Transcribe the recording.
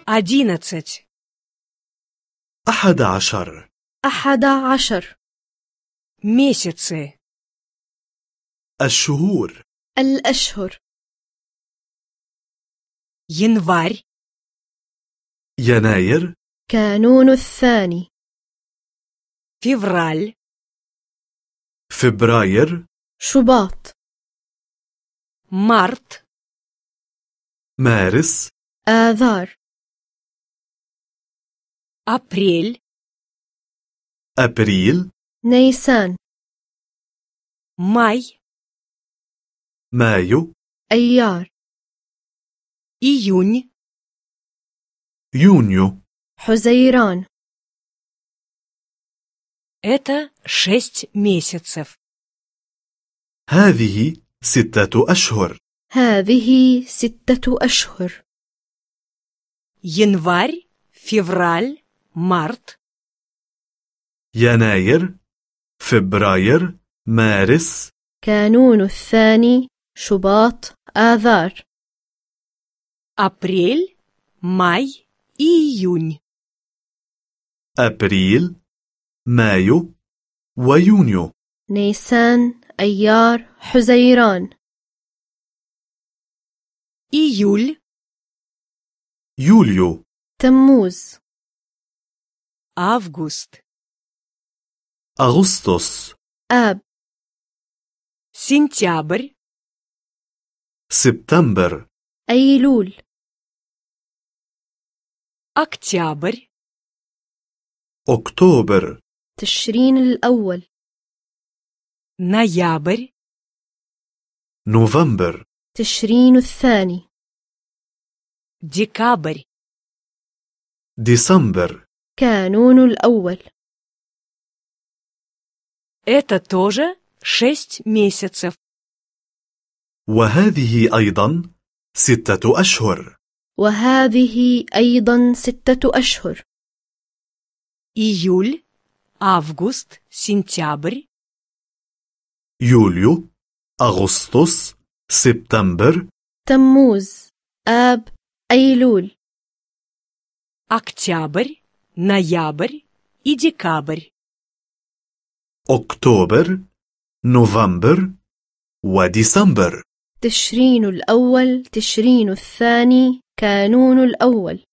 11. 11. 11. Месяцы. الشهور. الأشهر. Январь. يناير. كانون الثاني. Февраль. فبراير. شباط. Март. مارس. آذار. Апрель. أبريل. نيسان. Май. مايو. أيار. Июнь. يونيو. حزيران. Это 6 месяцев. هذه 6 أشهر. هذه 6 أشهر. Январь, февраль, март. يناير. فبراير. مارس. كانون الثاني. شباط. آذار. Апрель, май и июнь. أبريل. مايو. ويونيو. نيسان. أيار. حزيران. Июль. يوليو. تموز. Август. أغسطس. آب. Сентябрь. سبتمبر. أيلول. Октябрь. أكتوبر. تشرين الأول. Ноябрь. نوفمبر. تشرين الثاني. Декабрь. ديسمبر. كانون الأول. Это тоже 6 месяцев. وهذه أيضا 6 أشهر. وهذه أيضا 6 أشهر. Июль, август, сентябрь. يوليو. أغسطس. سبتمبر. تموز. آب. أيلول. Октябрь, ноябрь и декабрь. أكتوبر. نوفمبر. وديسمبر. تشرين الأول. تشرين الثاني. كانون الأول.